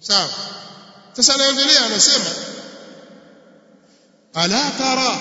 sawa. Sasa anaendelea anasema ala tara,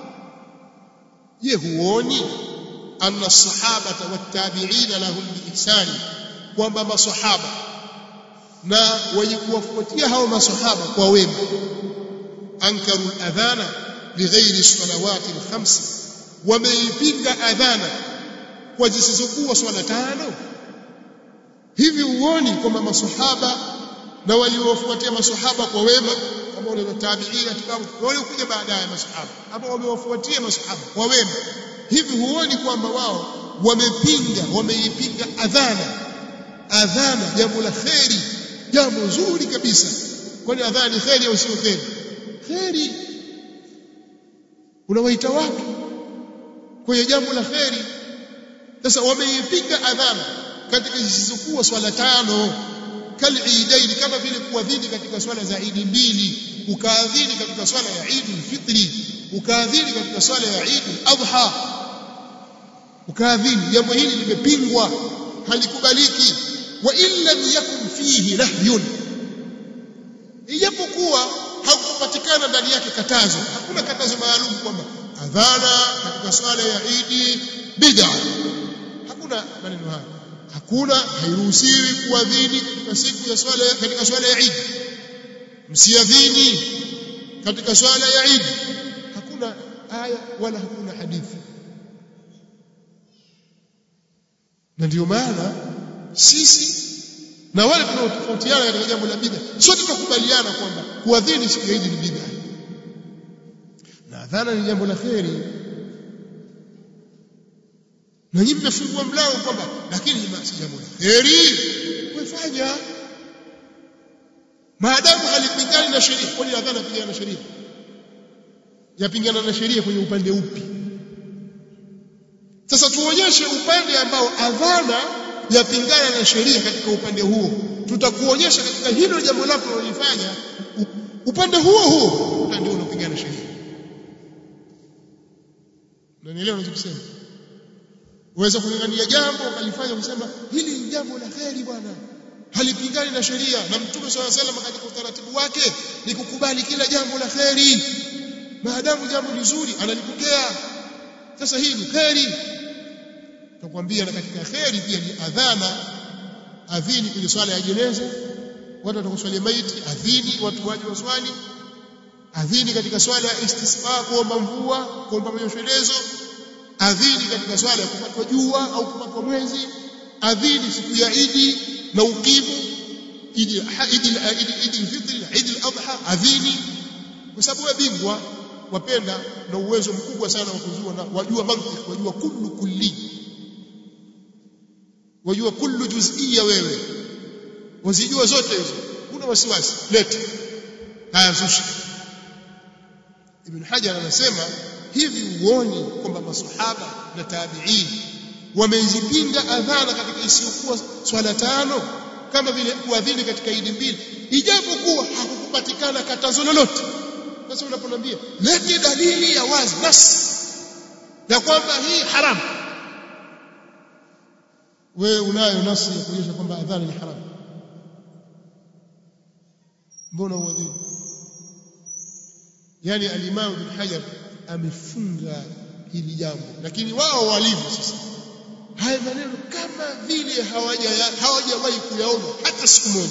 je huoni anna as-sahabata wat-tabi'ina lahum bi-ihsani, kwamba masahaba na wenye kuwafuatia hao masahaba kwa wema ankaru al-adhana bighairi salawati al-khams, wameipinga adhana kwa zisizokuwa swala tano. Hivi huoni kwamba masahaba na waliowafuatia masahaba kwa wema kama wale tabi'ina wale kuja baadaye masahaba ambao wamewafuatia masahaba kwa wema, hivi huoni kwamba wao wameipinga adhana jambo la kheri, jambo zuri kabisa? Kwani adhana ni kheri au sio kheri? Kheri. Unawaita watu kwenye jambo la kheri. Sasa wameipinga adhana katika zisizokuwa swala tano, kal-eidaini, kama vile kuadhini katika swala za Eid mbili, ukaadhini katika swala ya Eid al-Fitri, ukaadhini katika swala ya Eid al-Adha, ukaadhini. Jambo hili limepingwa, halikubaliki. Wa illa yakun fihi nahyun, ijapokuwa hakupatikana ndani yake katazo, hakuna katazo maalum kwamba adhana katika swala ya Eid bid'a, hakuna maneno haya. Hakuna, hairuhusiwi kuadhini katika siku ya swala, katika swala ya Eid msiadhini katika swala ya Eid. Hakuna aya wala hakuna hadithi. Na ndio maana sisi na wale tunaotofautiana katika jambo la bid'a, sote tukubaliana kwamba kuadhini siku ya Eid ni bid'a na adhana ni jambo la kheri. Na nyinyi mmefungua mlango kwamba lakini si jambo la kheri, kufanya maadamu halipingani na sheria. Kwani adhana pingana na sheria? Yapingana na sheria kwenye upande upi? Sasa tuonyeshe upande ambao adhana yapingana na sheria katika upande huo. Tutakuonyesha katika hilo jambo lako unalofanya upande huo upande unapingana na sheria. Unanielewa ninachosema? Uweza kulingania jambo ukalifanya kusema hili ni jambo la kheri bwana, halipingani na sheria, na Mtume swalla sallam katika utaratibu wake ni kukubali kila jambo la kheri maadamu jambo ni zuri, analipokea. Sasa hii ni kheri. Tukwambia na katika kheri pia ni adhana, adhini kwenye swala ya jeneza, watu watakuswalia maiti, adhini watu waje waswali, adhini katika swala ya istisqa, kuomba mvua, kuomba manyeshelezo, adhini katika swala ya kupatwa jua au kupatwa mwezi, adhini siku ya Eid na ukimu, Eid al-Fitr, Eid al-Adha, adhini. Kwa sababu wabingwa wapenda na uwezo mkubwa sana wa kujua na wajua mantiki, wajua kullu kulli, wajua kullu juz'iyya, wewe wazijua zote hizo, kuna wasiwasi lete haya zushi. Ibn Hajar anasema hivi uoni kwamba masahaba na tabi'in wamezipinga adhana katika isiyokuwa swala tano, kama vile kuadhini katika Eid mbili, ijapokuwa hakukupatikana katazo lolote. Sasa unaponiambia lete dalili ya wazi nas ya kwamba hii haramu, wewe unayo nasi ya kuonyesha kwamba adhana ni haramu, mbona uadhini? Yani al-Imam Ibn Hajar amefunga hili jambo, lakini wao walivyo sasa haya maneno kama vile hawajawahi kuyaona hata siku moja.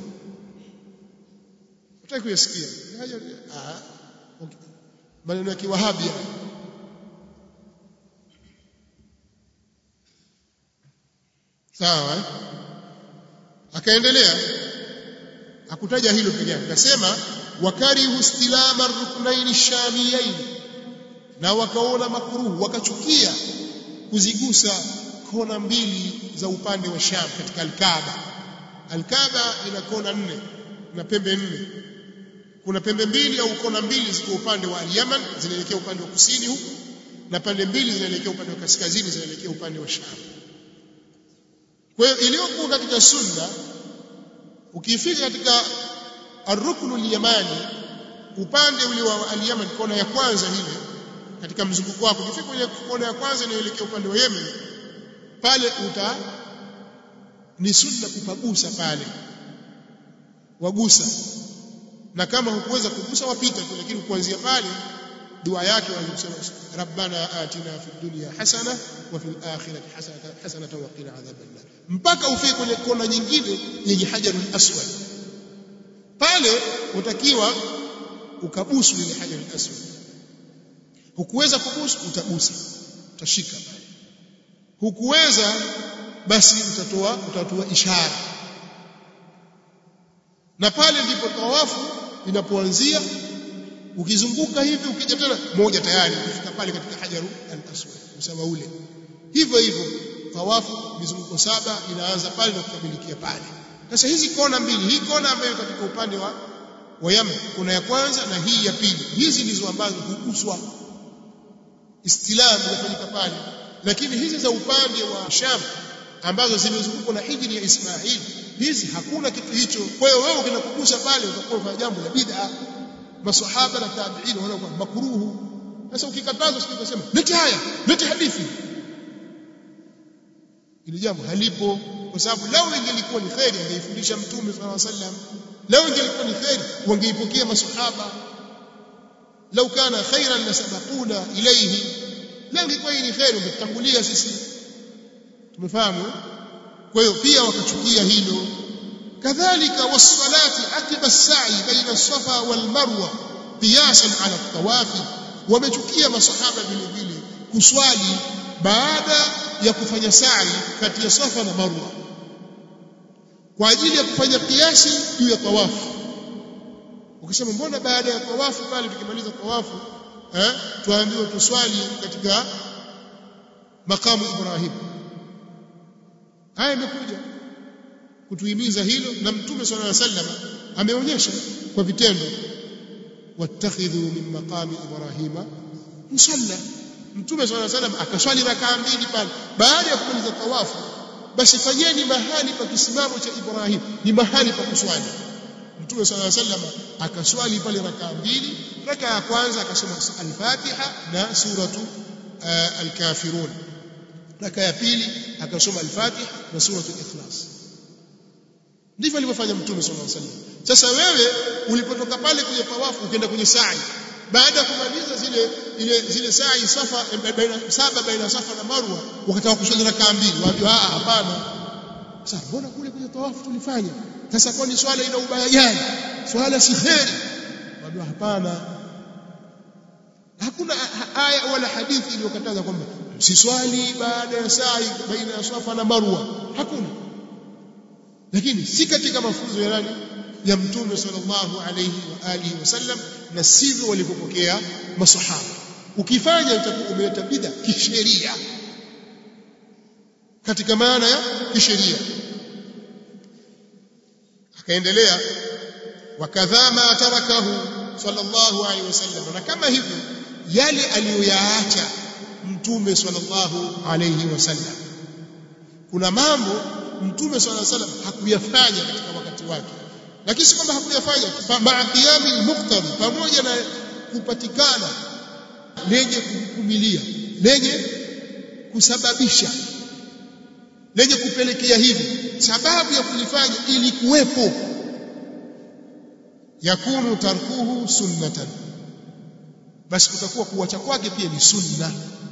Utaki kuyasikia Hajar? Okay. Maneno ya kiwahabi. Sawa, akaendelea akutaja hilo pekee yake, akasema wakarihu istilama ar-ruknayn ash-shamiyayn, na wakaona makruh, wakachukia kuzigusa kona mbili za upande wa Sham katika al-Kaaba. Al-Kaaba ina kona 4 na pembe 4. Kuna pembe mbili au kona mbili ziko upande wa Yemen, zinaelekea upande wa kusini huku, na pande mbili zinaelekea upande wa kaskazini, zinaelekea upande wa Sham. Kwa hiyo iliyokuwa katika sunna, ukifika katika ar-rukn al-yamani, upande ule wa al-Yaman, kona ya kwanza ile katika mzunguko wako, ukifika kwenye kona ya kwanza inaelekea upande wa Yemen, pale ni sunna kupagusa pale. wagusa, na kama hukuweza kugusa wapita tu, lakini kuanzia pale dua yake wanasema rabbana atina fid dunya hasana wa fil akhirati hasanatan wa qina adhaban nar, mpaka ufike kwenye kona nyingine yenye hajarul aswad. Pale utakiwa ukabusu ile hajarul aswad. Hukuweza kubusu, utagusa, utashika pale. Hukuweza, basi utatoa ishara, na pale ndipo tawafu inapoanzia. Ukizunguka hivi ukija tena moja tayari ukifika pale katika hajarul aswad usawa ule. Hivyo hivyo tawafu mizunguko 7 inaanza pale na kukamilikia pale. Sasa hizi kona mbili, hii kona ambayo katika upande wa Yaman, kuna ya kwanza na hii ya pili, hizi ndizo ambazo huguswa, istilam inafanyika pale. Lakini hizi za upande wa Sham ambazo zimezungukwa na hijri ya Ismail, hizi hakuna kitu hicho. Kwa hiyo wewe ukinakugusa pale utakuwa unafanya jambo la bid'a. Masahaba na tabi'in wanakuwa makruhu. Sasa ukikatazwa sio kusema lete haya, lete hadithi, ile jambo halipo, kwa sababu lao ingelikuwa ni khairi angeifundisha Mtume sallallahu alaihi wasallam, lao ingelikuwa ni khairi wangeipokea masahaba, lau kana khairan lasabaquna ilayhi, lao ingekuwa ni khairi ungetangulia sisi. Tumefahamu? Kwa hiyo pia wakachukia hilo. kadhalika wassalati akiba as-sa'i baina as-safa wal marwa qiyasan ala at-tawafi, wamechukia masahaba vile vile kuswali baada ya kufanya sa'i kati ya Safa na Marwa kwa ajili ya kufanya kiasi juu ya tawafu. Ukisema mbona baada ya tawafu pale tukimaliza tawafu tuambiwe tuswali katika makamu Ibrahim? Haya imekuja kutuhimiza hilo, na Mtume sallallahu alaihi wasallam ameonyesha kwa vitendo, wattakhidhu min maqami Ibrahima musalla. Mtume sallallahu alaihi wasallam akaswali rakaa 2 pale baada ya kumaliza tawafu. Basi fanyeni mahali pa kisimamo cha Ibrahim ni mahali pa kuswali. Mtume sallallahu alaihi wasallam akaswali pale rakaa 2. Rakaa ya kwanza akasoma al-Fatiha na suratu al-Kafirun. Rakaa ya pili akasoma al-Fatiha na suratu al-Ikhlas. Ndivyo alivyofanya Mtume sallallahu alaihi wasallam. Sasa wewe ulipotoka pale kwenye tawafu ukaenda kwenye sa'i, baada ya kumaliza zile sa'i Safa baina Safa na Marwa, wakataka kuswali rakaa 2, waambia hapana. Sasa mbona kule kwenye tawafu tulifanya? Sasa kwani swala ina ubaya gani? Swala si kheri. Waambia hapana. Hakuna aya wala hadithi iliyokataza kwamba msiswali baada ya sa'i baina ya Safa na Marwa. Hakuna. Lakini si katika mafunzo ya nani? Ya Mtume sallallahu alayhi wa alihi wasallam, na sivyo walipopokea masahaba. Ukifanya utakuwa umeleta bid'a kisheria, katika maana ya kisheria. Akaendelea, wakadha ma tarakahu sallallahu alayhi wasallam, na kama hivyo yale aliyoyaacha Mtume sallallahu alayhi wasallam. Kuna mambo Mtume sallallahu alayhi wasallam hakuyafanya katika wakati wake, lakini si kwamba hakuyafanya ma'a qiyami al-muqtadi, pamoja na kupatikana lenye kukumilia, lenye kusababisha, lenye kupelekea hivi, sababu ya kulifanya ili kuwepo, yakunu tarkuhu sunnatan, basi kutakuwa kuacha kwake pia ni sunna.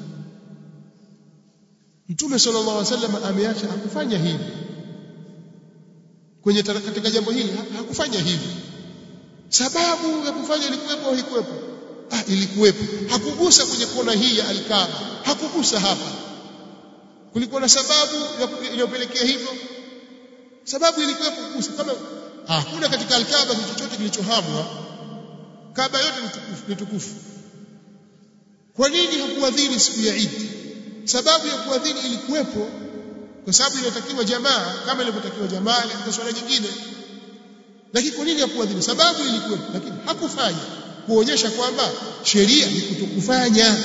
Mtume sallallahu alaihi wasallam ameacha, hakufanya hivi kwenye katika jambo hili, hakufanya hivi. Sababu ya kufanya ilikuwepo au haikuwepo? Ilikuwepo. Hakugusa kwenye kona hii ya Al-Kaaba, hakugusa hapa. Kulikuwa na sababu iliyopelekea hivyo. Sababu ilikuwepo kugusa. Kama hakuna katika Al-Kaaba chochote kilichohamwa, Kaaba yote ni tukufu. Kwa nini hakuadhini siku ya Eid? Sababu ya kuadhini ilikuwepo, kwa sababu inatakiwa jamaa kama ilivyotakiwa jamaa katika swala nyingine. Lakini kwa nini hakuadhini? Sababu ilikuwepo, lakini hakufanya, kuonyesha kwamba sheria ni kutokufanya.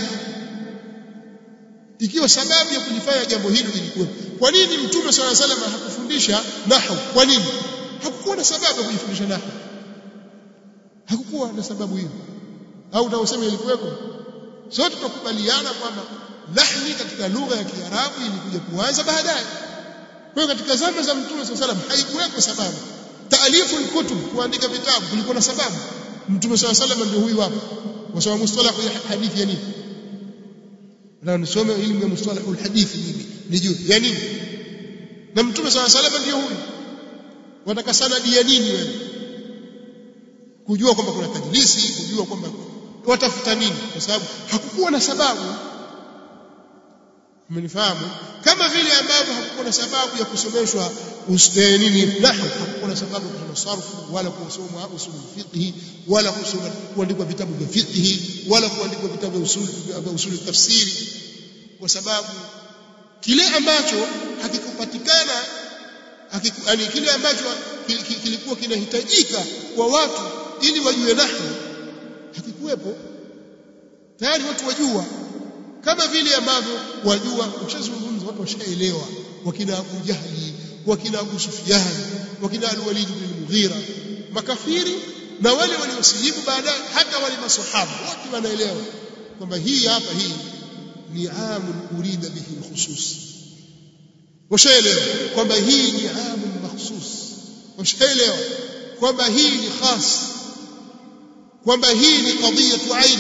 Ikiwa sababu ya kulifanya jambo hilo ilikuwepo, kwa nini Mtume swalla alayhi wasallam hakufundisha nahwu? Kwa nini? Hakukuwa na sababu ya kujifundisha nahwu, hakukuwa na sababu hiyo. Au unaosema ilikuwepo? Sote tukubaliana kwamba lahni katika lugha ya Kiarabu ilikuja kuanza baadaye. Kwa hiyo katika zama za Mtume sallallahu alaihi wasallam haikuwepo sababu. taalifu al-kutub kuandika vitabu kulikuwa na sababu mtume sallallahu alayhi wasallam ndio huyu hapa wasoma mustalah ya hadithi ya nini na nisome ilmu ya mustalah al-hadithi hivi nijue ya nini na mtume sallallahu alayhi wasallam ndio huyu wataka sanadi ya nini wewe kujua kwamba kuna tajlisi kujua kwamba watafuta nini kwa sababu hakukuwa na sababu mmenifahamu kama vile ambavyo hakukuwa na sababu ya kusomeshwa nini nahwu hakukuwa na sababu ya kusoma sarfu wala kusoma usul fiqh wala kusoma kuandikwa vitabu vya fiqh wala kuandikwa vitabu vya usul tafsiri kwa sababu kile ambacho hakikupatikana yani kile ambacho kilikuwa kinahitajika kwa watu ili wajue nahwu hakikuwepo tayari watu wajua kama vile ambavyo wajua ukishazungumza watu washaelewa wakina Abu Jahli wakina Abu Sufyan wakina Al-Walid bin Mughira makafiri na wale waliosilimu baadaye hata wale maswahaba wote wanaelewa kwamba hii hapa hii ni amun urida bihi al-khusus washaelewa kwamba hii ni amun makhsus washaelewa kwamba hii ni khas kwamba hii ni qadiyatu ain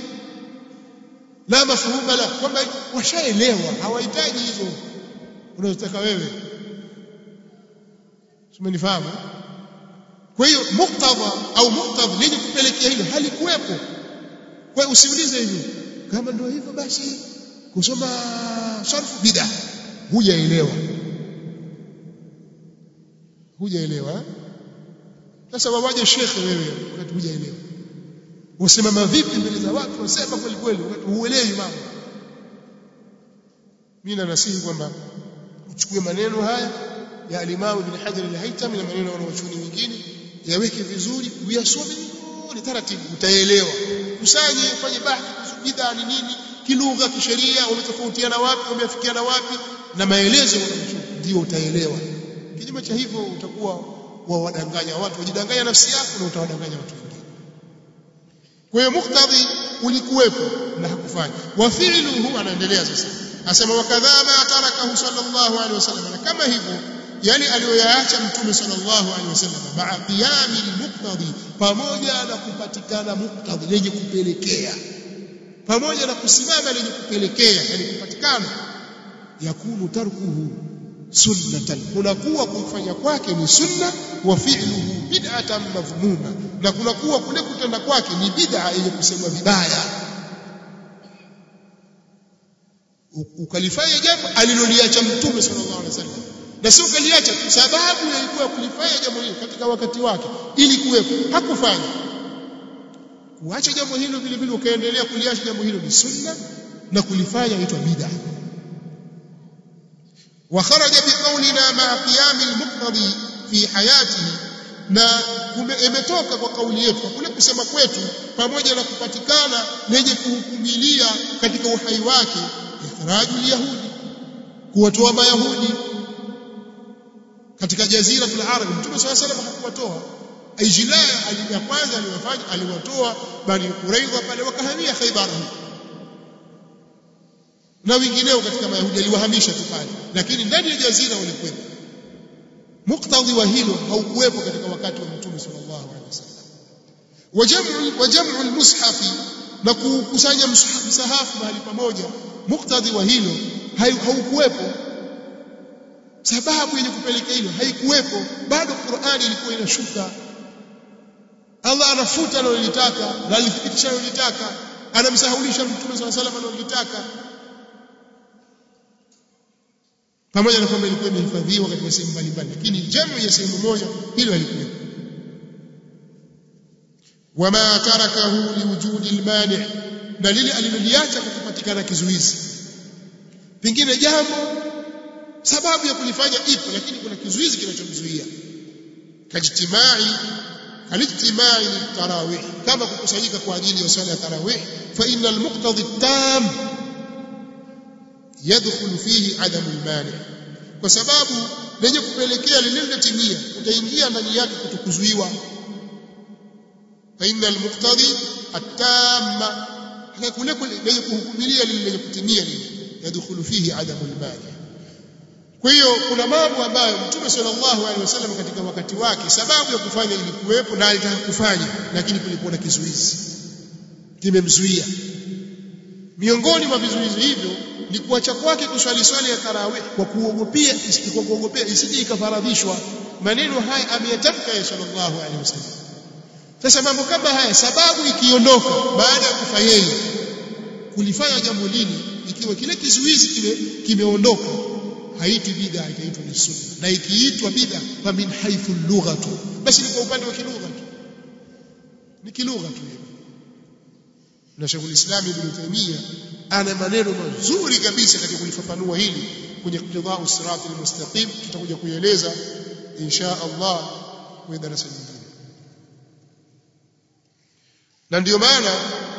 la mafhuma la kwamba washaelewa hawahitaji hizo unazotaka wewe umenifahamu kwa hiyo muktadha au muktadha lenye kupelekea hilo halikuwepo kwa hiyo usiulize hivyo kama ndio hivyo basi kusoma sarfu bid'a hujaelewa sasa wawaje shekhe wewe wakati hujaelewa usimama vipi mbele za watu wasema kweli kweli wakati huelewi mambo mimi nasihi kwamba uchukue maneno haya ya al-Imam Ibn Hajar al-Haytami na maneno ya wanachuoni wengine yaweke vizuri uyasome ni taratibu utaelewa kusanye fanye bahthi bid'a ni nini kilugha kisheria umetofautiana wapi umeafikiana wapi na maelezo ndio utaelewa kinyume cha hivyo utakuwa wawadanganya watu wajidanganya nafsi yako na utawadanganya watu wengine kwa hiyo muktadhi ulikuwepo na hakufanya wa fi'luhu anaendelea sasa asema wakadhama atarakahu sallallahu alaihi wasallam na kama hivyo yani aliyoyaacha mtume sallallahu alaihi wasallam ma'a qiyami al-muqtadi pamoja na kupatikana muktadhi lenye kupelekea pamoja na kusimama lenye kupelekea yani kupatikana yakunu tarkuhu sunnatan kunakuwa kufanya kwake ni sunna wa fi'luhu bid'atan madhmuma na kunakuwa kule kutenda kwake ni bid'a yenye kusemwa vibaya ukalifanya jambo aliloliacha mtume sallallahu alaihi wasallam na sio ukaliacha kwa sababu ilikuwa kulifanya jambo hilo katika wakati wake ili kuwepo hakufanya kuacha jambo hilo vile vile ukaendelea kuliacha jambo hilo ni sunna na kulifanya huitwa bid'a wa kharaja biqaulina ma qiyam al-muqtadi fi hayatihi na imetoka kwa kauli yetu kule kusema kwetu pamoja na kupatikana lenye kuhukumilia katika uhai wake ikhrajul yahudi kuwatoa mayahudi katika jazira al-arab mtume sallallahu alayhi wasallam hakuwatoa Aijilaya ya kwanza aliyofanya aliwatoa Bani Quraidha pale wakahamia Khaybar na wengineo katika mayahudi aliwahamisha tu pale lakini ndani ya jazira walikuwepo muktadhi wa hilo haukuwepo katika wakati wa mtume sallallahu alaihi wasallam wajam'u al-mushafi na kukusanya msahafu mahali pamoja muktadhi wa hilo haukuwepo sababu yenye kupelekea hilo haikuwepo bado Qur'ani ilikuwa inashuka Allah anafuta analotaka na alithibitisha analotaka anamsahulisha mtume sallallahu alaihi wasallam analotaka pamoja na kwamba ilikuwa imehifadhiwa katika sehemu mbalimbali lakini jamu ya sehemu moja hilo halikuwa wama tarakahu liwujudi almani na lile aliloliacha kwa kupatikana kizuizi pengine jambo sababu ya kulifanya ipo lakini kuna kizuizi kinachomzuia kalijtimai tarawih kama kukusanyika kwa ajili ya swala ya tarawih fa innal muqtadi tam yadkhulu fihi adam almani kwa sababu lenye kupelekea lililotimia utaingia ndani yake kutokuzuiwa fa innal muqtadi at-tamma kule lenye kuhukumilia lile lenye kutimia lile yadkhulu fihi adam almani Kwa hiyo kuna mambo ambayo Mtume sallallahu alaihi wasallam katika wakati wake sababu ya kufanya ilikuwepo na alitaka kufanya, lakini kulikuwa na kizuizi kimemzuia. Miongoni mwa vizuizi hivyo ni kuacha kwake kuswali swala ya tarawih kwa kuogopea isije ikafaradhishwa. Maneno haya ameyatamka yeye sallallahu alaihi wasallam. Sasa mambo kama haya sababu ikiondoka baada ya kufa yeye kulifanya jambo lile, ikiwa kile kizuizi kimeondoka, haitwi bid'a, itaitwa ni sunna. Na ikiitwa bid'a fa min haythu lughatu, basi ni kwa upande wa kilugha tu, ni kilugha tu. Na Sheikh al-Islam Ibn Taymiyyah ana maneno mazuri kabisa katika kulifafanua hili kwenye Iqtida'u Sirati al-Mustaqim. Tutakuja kueleza insha Allah kwenye darasa lingine. Na ndio maana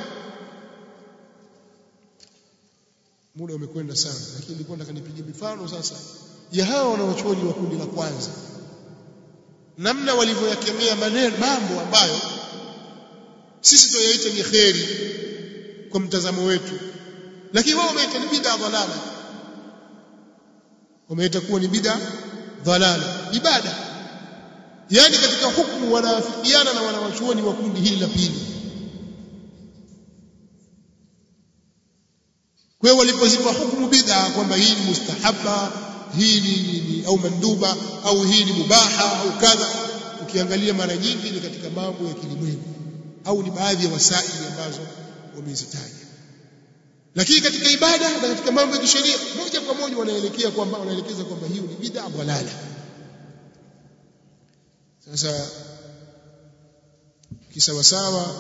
muda umekwenda sana, lakini nilikuwa nataka nipige mifano sasa ya hao wanaochuoni wa kundi la kwanza, namna walivyoyakemea mambo ambayo sisi tunayaita ni kheri kwa mtazamo wetu, lakini wao wameita ni bid'a dhalala, wameita kuwa ni bid'a dhalala ibada. Yani katika hukumu wanaafikiana na wanawachuoni wa kundi hili la pili. Kwa hiyo walipozipa hukumu bid'a kwamba hii ni mustahabba, hii ni au manduba, au hii ni mubaha au kadha, ukiangalia mara nyingi ni katika mambo ya kilimwengu au ni baadhi ya wasaili ambazo wamezitaja. Lakini katika ibada na katika mambo ya kisheria moja kwa moja wanaelekeza kwamba hiyo ni bid'a dhalala. Sasa kisawasawa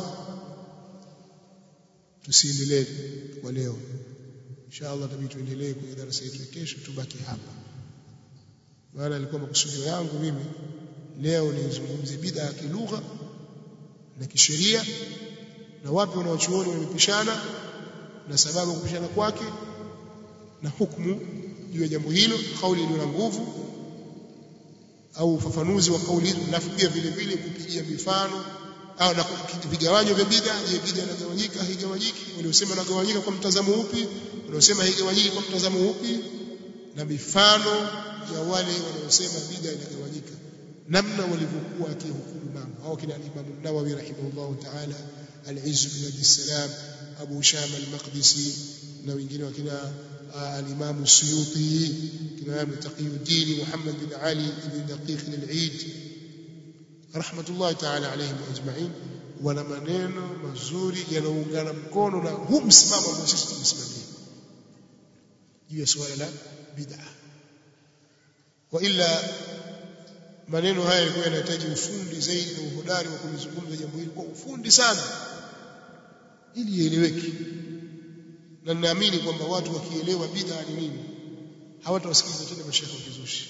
tusiendelee kwa leo. Inshallah tabii tuendelee kwenye darasa yetu ya kesho, tubaki hapa. Maana ilikuwa makusudio yangu mimi leo nizungumzie bid'a ya kilugha na kisheria, na wapi wanaochuoni wamepishana na sababu ya kupishana kwake na hukumu juu ya jambo hilo, kauli iliyo na nguvu au ufafanuzi wa kauli hizo, na pia vile vile kupigia mifano au na vigawanyo vya bid'a. Je, bid'a inagawanyika haigawanyiki? Waliosema inagawanyika kwa mtazamo upi? Waliosema haigawanyiki kwa mtazamo upi? Na mifano ya wale wanaosema bid'a inagawanyika, namna walivyokuwa akihukumu mambo. Hao kina Imam an-Nawawi rahimahullah ta'ala, al-Izz bin Abd salam, Abu Shama al-Maqdisi, na wengine wakina al-Imam as-Suyuti, kina Imam Taqiyuddin Muhammad bin Ali ibn Daqiq al-Eid rahmatullahi ta'ala alayhim ajma'in. Wana maneno mazuri yanaungana mkono na huu msimamo ambao sisi tumesimamia juu ya swala la bid'a. Wa illa maneno haya yalikuwa yanahitaji ufundi zaidi na uhodari wa kulizungumza jambo hili kwa ufundi sana ili ieleweke, na ninaamini kwamba watu wakielewa bid'a ni nini hawatawasikiliza tena mashaikh wa kizushi.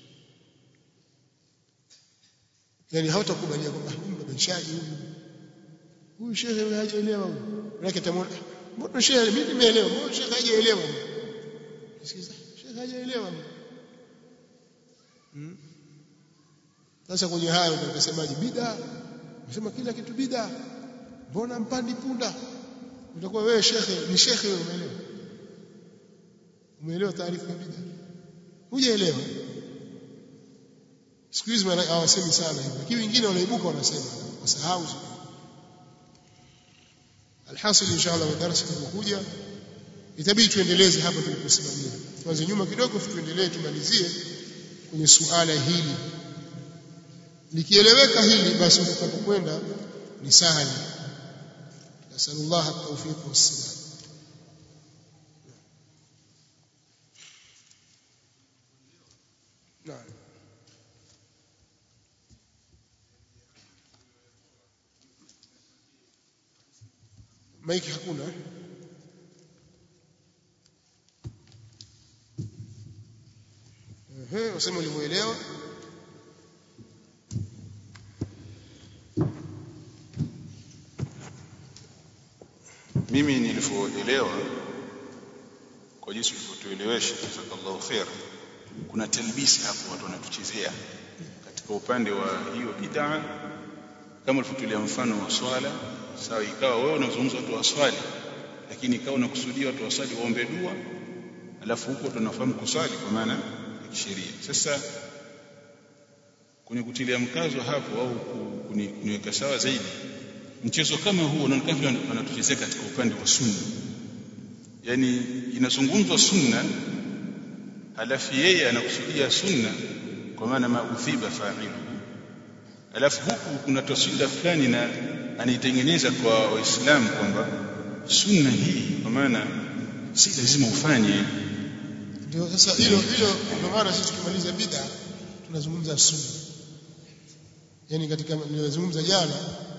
Yani hawatakubalia kwamba huyu mbabishaji huyu shekhe hajaelewa huyu, lakini tamwona mbona shekhe mimi nimeelewa, mbona shekhe hajaelewa? Sikiza, shekhe hajaelewa. Sasa kwenye hayo tunasemaje? Bid'a, unasema kila kitu bid'a, mbona mpandi punda? Utakuwa wewe shekhe, ni shekhe wewe, umeelewa taarifa ya bid'a? Hujaelewa. Siku hizi hawasemi sana hivyo, lakini wengine wanaibuka wanasema, wasahau. Alhasil inshallah wa darasa linakuja itabidi tuendeleze hapa tuliposimamia. Tuanze nyuma kidogo tuendelee tumalizie kwenye suala hili. Likieleweka hili basi utakapokwenda ni sahali. Nasallallahu at-tawfiq was-salam. Naam. Maiki hakuna. Wasema ulivyoelewa. Mimi nilivyoelewa kwa jinsi ulivyotuelewesha, jazakallahu khair, kuna talbisi hapo watu wanatuchezea katika upande wa hiyo bid'a. Kama ulivyotulia mfano wa swala, sawa, ikawa wewe unazungumza watu wa swali, lakini ikawa unakusudia watu wa swali waombe dua, alafu huko tunafahamu kuswali kwa maana sheria. Sasa kwenye kutilia mkazo hapo au kuniweka sawa zaidi, mchezo kama huo unaonekana vile wanatuchezea katika upande wa sunna. Yani inazungumzwa sunna alafu yeye anakusudia sunna kwa maana maudhiba fa'ilu, alafu huku kuna taswira fulani na anaitengeneza kwa Waislamu kwamba sunna hii kwa maana si lazima ufanye. Ndio sasa hilo ndio maana sisi tukimaliza bid'a tunazungumza sunna. Yani katika nilizungumza jana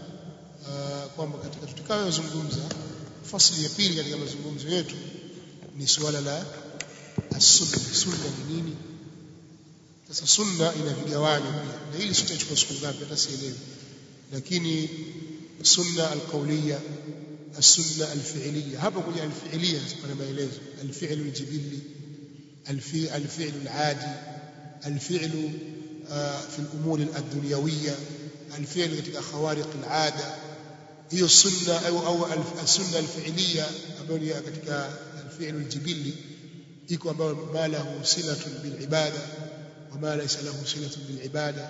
kwamba katika tutakayozungumza fasili ya pili katika mazungumzo yetu ni suala la as-sunna. Sunna ni nini? Sasa sunna ina vigawanyo pia, na hili sitachukua siku ngapi hata sielewi, lakini sunna al-qawliya, as-sunna al-fi'liya. Hapo kwenye al-fi'liya kuna maelezo: al-fi'lu al-jibilli, al-fi'lu al-'adi, al-fi'lu fi al-umur ad-dunyawiyya, al-fi'lu katika khawariq al-'ada. hiyo sunna au as-sunna al-fi'liya ambayo ni katika al-fi'lu al-jibilli iko ambayo malahu silatun bil ibada wa ma laysa lahu silatun bil ibada,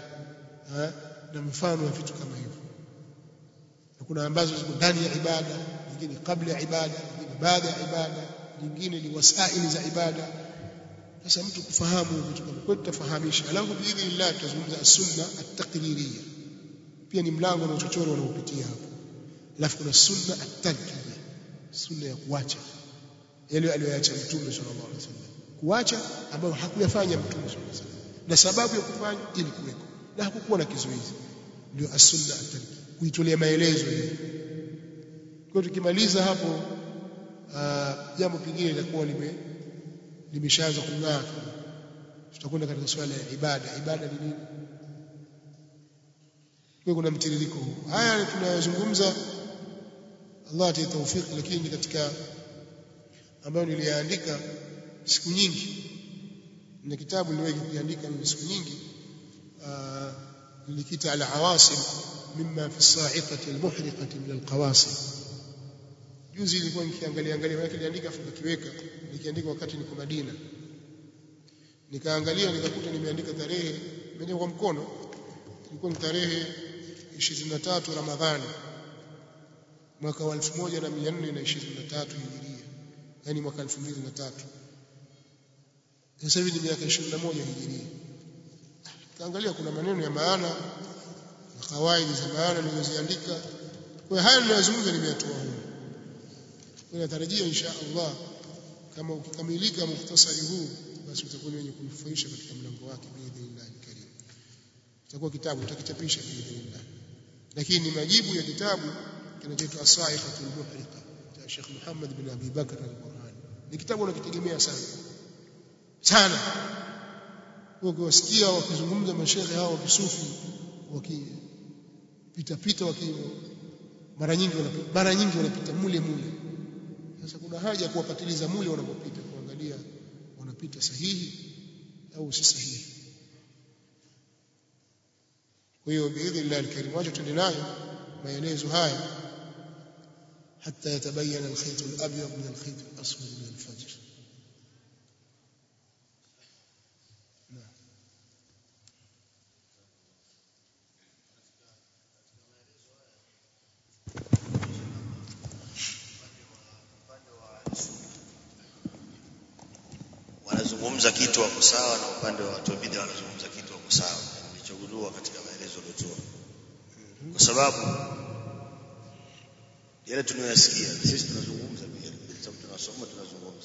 na mfano wa vitu kama hivyo. Kuna ambazo ziko ndani ya ibada, nyingine kabla ya ibada, nyingine baada ya ibada, nyingine ni wasaili za ibada. Sasa mtu kufahamu vitu kama kwa tutafahamisha, alafu biidhnillah tutazungumza as-sunna at-taqririyya, pia ni mlango na uchochoro unaopitia hapo. Alafu kuna sunna at-tarkiyya, sunna ya kuacha yale aliyoacha Mtume sallallahu alaihi wasallam, kuacha ambayo hakuyafanya Mtume sallallahu alaihi wasallam na sababu ya kufanya ili kuweko na hakukuwa na kizuizi, ndio as-sunna at-tarkiyya, kuitolea maelezo hiyo. Kwa tukimaliza hapo jambo pingine litakuwa limeshaanza kung'aa. Tutakwenda katika swala ya ibada. Ibada ni nini? Kwa kuna mtiririko huu. Haya tunayozungumza Allah atupe tawfik, lakini katika ambayo niliandika siku nyingi, na kitabu niliwahi kuandika siku nyingi, nilikita al-awasim mimma fi as-sa'iqati al-muhriqati min al-qawasim. Juzi nilikuwa nikiangalia maana niliandika kiweka, nikiandika wakati niko Madina, nikaangalia nikakuta nimeandika tarehe, nimeandika kwa mkono, ilikuwa ni tarehe 23 Ramadhani mwaka wa 1423 Hijiria, yani mwaka 2003. Sasa hivi ni miaka 21 Hijiria. Kaangalia kuna maneno ya maana na kawaida za maana nilizoziandika. Kwa haya ninayozungumza nimeyatoa huko. Kwa natarajia insha Allah kama ukikamilika mukhtasari huu, basi utakuwa wenye kunufaisha katika mlango wake biidhnillah karim. Itakuwa kitabu utakichapisha biidhnillah, lakini majibu ya kitabu kinachoitwa As-Sa'iqatul Muhriqa cha Sheikh Muhammad bin Abi Bakr al-Burhani. Ni kitabu unakitegemea sana. Ukiwasikia wakizungumza mashaikh hao wa kisufi wakipita mara nyingi wanapita mule. Sasa kuna haja kuwapatiliza mule wanapopita, kuangalia wanapita sahihi au si sahihi. Kwa hiyo biidhnillah al-karim wacha tuende nayo maelezo haya hatta yatabayyana al-khayt al-abyad min al-khayt al-aswad min al-fajr. Wanazungumza kitu wako sawa, na upande wa watu wa bid'a wanazungumza kitu wako sawa. Nilichogundua katika maelezo yaliyotoa, kwa sababu yale tunayosikia sisi tunazungumza pia, kwa sababu tunasoma tunazungumza,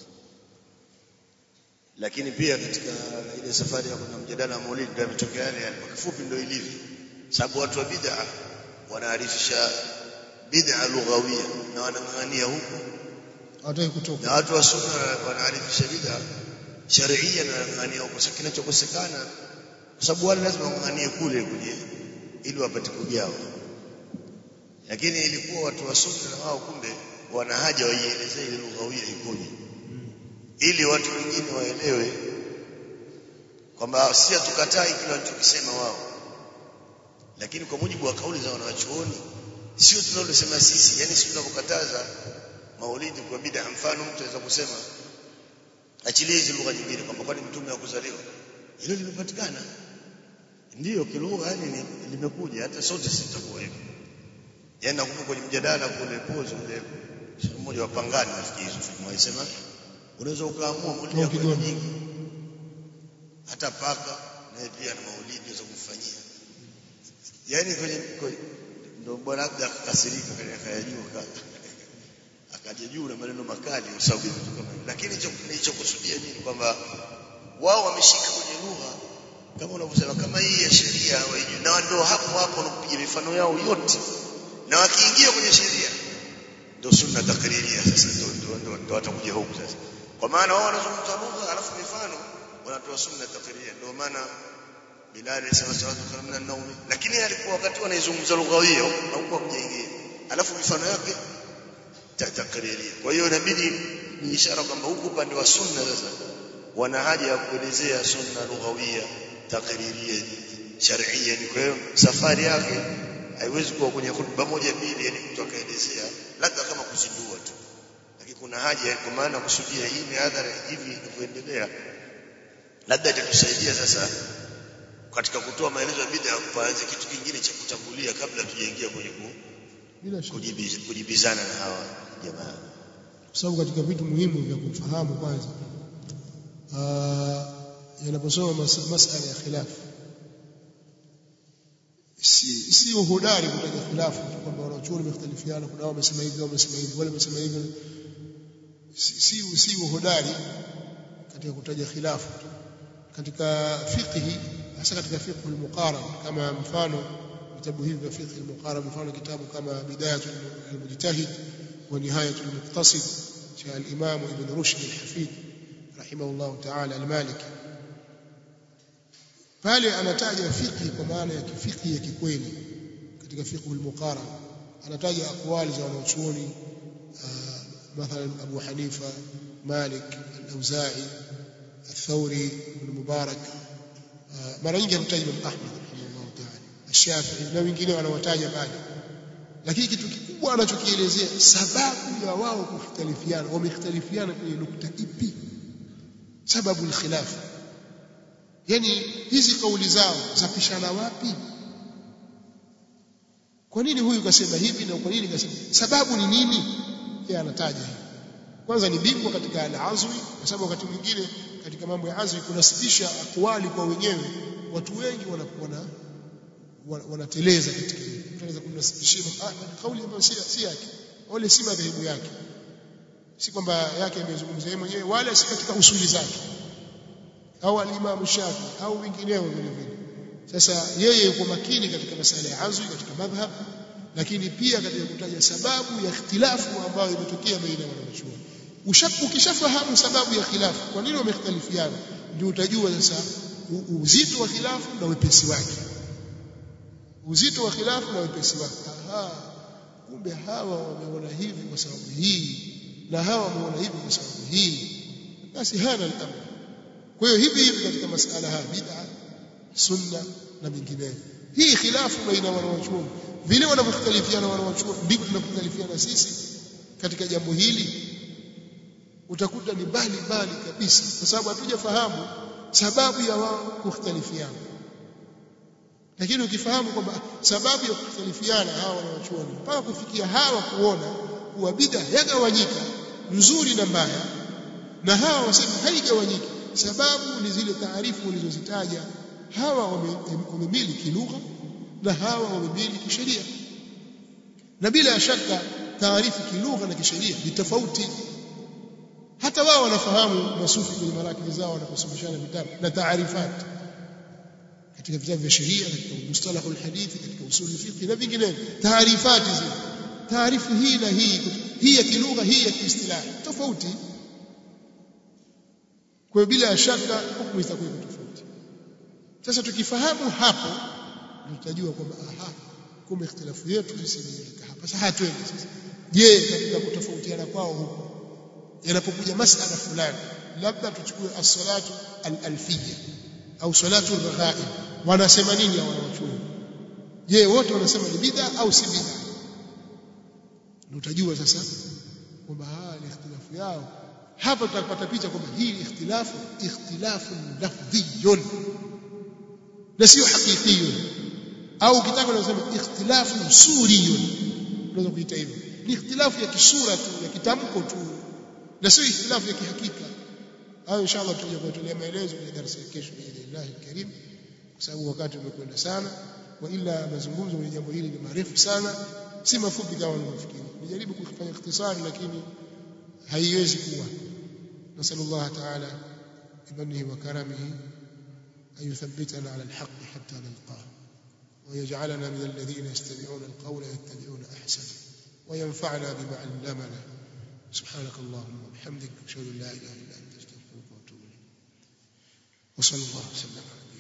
lakini pia katika ile safari ya kuna mjadala wa Maulid ndio imetokea yale kwa kifupi, ndio ilivyo. Sababu watu wa bid'a wanaarifisha bid'a lughawia na wanang'ang'ania huko, hawataki kutoka, na watu wa sunna wanaarifisha bid'a sharia na wanang'ang'ania huko. Sasa kinachokosekana, kwa sababu wale lazima wang'ang'anie kule ili wapate kujao, lakini ilikuwa watu wa sunna na wao kumbe wana haja waielezee ile lughawia ikoje, ili watu wengine waelewe kwamba si tukatai kile wanachokisema wao, lakini kwa mujibu wa kauli za wanawachuoni sio tunalosema sisi. Yani sisi tunapokataza maulidi kwa bid'a, mfano mtu anaweza kusema achilie hizo lugha nyingine, kwamba kwani mtume hakuzaliwa, hilo limepatikana. Ndio kilugha yani limekuja, hata sote sitakuwa hivyo. Yaani nakumbuka kwenye mjadala kule Pozo ule mmoja wa Pangani nafikiri mwaisema unaweza ukaamua kulia kwa nyingi hata paka na pia na maulidi unaweza kumfanyia. Yaani kwenye ndio bwana akakasirika akayajua akaja juu na maneno makali kwa sababu vitu kama hivyo. Lakini nilichokusudia nini kwamba wao wameshika kwenye lugha kama unavyosema kama hii ya sheria hawajui, na ndio hapo wanakupiga mifano yao yote, na wakiingia kwenye sheria ndio sunna takriria. Sasa ndio watakuja huku sasa, kwa maana wao wanazungumza lugha alafu mifano wanatoa sunna takriria. Ndio maana Bilal alisema salatu khamna naumi, lakini alikuwa wakati wanaizungumza lugha hiyo hakuwa kujaingia, alafu mifano yake takriria. Kwa hiyo inabidi ni ishara kwamba huko upande wa sunna sasa wana haja ya kuelezea sunna lughawia takriria shar'iyya. Kwa hiyo safari yake haiwezi kuwa kwenye khutba moja mbili yani mtu akaelezea labda kama kuzindua tu, lakini kuna haja kwa maana kusudia hii mihadhara hivi kuendelea labda itatusaidia sasa katika kutoa maelezo ya bid'a, kuanza kitu kingine cha kutangulia kabla tujaingia kwenye kujibizana na hawa jamaa, kwa sababu katika vitu muhimu vya kufahamu kwanza yanaposoma masala ya khilaf si uhodari kutaja khilafu kwamba wanachuoni wamekhtalifiana, kuna wamesema hivi wamesema hivi wale wamesema hivi, si uhodari katika kutaja khilafu katika fiqh, hasa katika fiqh al-muqaran. Kama mfano vitabu hivi vya fiqh al-muqaran, mfano kitabu kama Bidayatul Mujtahid wa Nihayatul Muqtasid cha al-Imam Ibn Rushd al-Hafid rahimahullah ta'ala al-Maliki, pale anataja fiqh kwa maana ya kifiqh ya kikweli. Katika fiqh al-muqaran anataja aqwali za wanachuoni mathalan Abu Hanifa, Malik, al-Auza'i, al-Thawri, Ibn Mubarak, mara nyingi anataja Imam Ahmad rahimahullah ta'ala, al-Shafi'i na wengine wanawataja pale. Lakini kitu kikubwa anachokielezea sababu ya wao kukhtalifiana, wamekhtalifiana kwenye nukta ipi, sababu al-khilaf, yani hizi kauli zao zapishana wapi, kwa nini huyu kasema hivi na kwa nini kasema, sababu ni nini? Yeye anataja hivi. Kwanza ni bingwa katika al-azwi, kwa sababu wakati mwingine katika mambo ya azwi kunasibisha akwali kwa wenyewe, watu wengi wanateleza katika hilo. Tunaweza kumnasibishia kauli ambayo si yake wala si madhehebu yake, si kwamba yake amezungumza yeye mwenyewe wala si katika usuli zake, au al-Imam Shafi au wengineo vile vile. Sasa yeye yuko makini katika masala ya azwi katika madhhab, lakini pia katika kutaja sababu ya ikhtilafu ambayo imetokea baina ya wanachuoni. Ukishafahamu sababu ya khilafu, kwa nini wamekhtalifiana, ndio utajua sasa uzito wa khilafu na wepesi wake. Uzito wa khilafu na wepesi wake. Kumbe hawa wameona hivi kwa sababu hii na hawa wameona hivi kwa sababu hii, basi hana al-amr. Kwa hiyo hivi katika masala haya bid'a, sunna na mengineyo, hii khilafu baina wanawachuoni, vile wanavyoختلفiana wanawachuoni ndivyo tunakhtalifiana sisi katika jambo hili. Utakuta ni mbali kabisa, kwa sababu hatujafahamu sababu ya wao kukhtalifiana. Lakini ukifahamu kwamba sababu ya kukhtalifiana hawa wanawachuoni mpaka kufikia hawa kuona kuwa bid'a yagawanyika nzuri na mbaya, na hawa wasema haigawanyiki, sababu ni zile taarifu walizozitaja. Hawa wamemiliki lugha na hawa wamemiliki sheria, na bila shaka taarifu kilugha na kisheria ni tofauti. Hata wao wanafahamu masufi kwenye marakili zao wanaposomeshana vitabu na taarifati katika vitabu vya sheria, katika mustalahul hadithi, katika usul fiqh na vinginevyo, taarifati zile, taarifu hii na hii ya kilugha, hii ya kiistilahi tofauti. Kwa bila shaka hukumu itakuwa tofauti. Sasa tukifahamu hapo tutajua kwamba kumbe ikhtilafu yetu sisi ni hapa. Sasa hatuende sasa, je, katika kutofautiana kwao huko yanapokuja masala fulani, labda tuchukue as-salatu al-alfiyya au salatu al-raghaib, wanasema nini hao wanachuoni? Je, wote wanasema ni bid'a au si bid'a? Ndio utajua sasa kwamba ni ikhtilafu yao hapa tutapata picha kwamba hii ikhtilafu lafdhiyun na sio hakikiyun, au ukitaka unasema ikhtilafu suriyun, unaweza kuita hivyo. Ni ikhtilafu ya kisura tu, ya kitamko tu, na sio ikhtilafu ya kihakika. Hayo inshallah tutakuja kutolea maelezo kwenye darasa ya kesho biidhnillah alkarim, kwa sababu wakati umekwenda sana. Wa ila mazungumzo kwenye jambo hili ni marefu sana, si mafupi kama unavyofikiri. Nijaribu kufanya ikhtisari lakini haiwezi kuwa. Nasallallahu ta'ala bimanihi wa karamihi an yuthabbitana ala alhaq hatta nalqah wa yaj'alana min alladhina yastami'una alqawla yattabi'una ahsana wa yanfa'na bima 'allamana. subhanakallahumma wa bihamdika ashhadu an la ilaha illa anta astaghfiruka wa atubu ilayk. wa sallallahu alaihi wa sallam.